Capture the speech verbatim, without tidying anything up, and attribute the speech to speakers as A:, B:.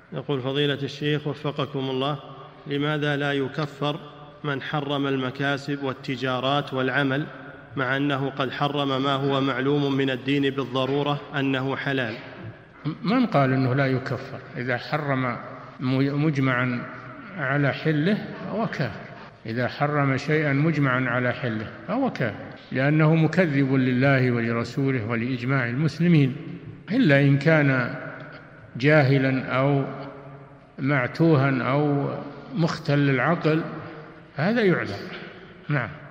A: يقول فضيلة الشيخ وفقكم الله، لماذا لا يكفر من حرم المكاسب والتجارات والعمل مع أنه قد حرم ما هو معلوم من الدين بالضرورة أنه حلال؟
B: من قال أنه لا يكفر؟ إذا حرم مجمعا على حله فهو كافر، إذا حرم شيئا مجمعا على حله فهو كافر، لأنه مكذب لله ولرسوله ولإجماع المسلمين، إلا إن كان جاهلا أو معتوها أو مختل العقل، هذا يعذر. نعم.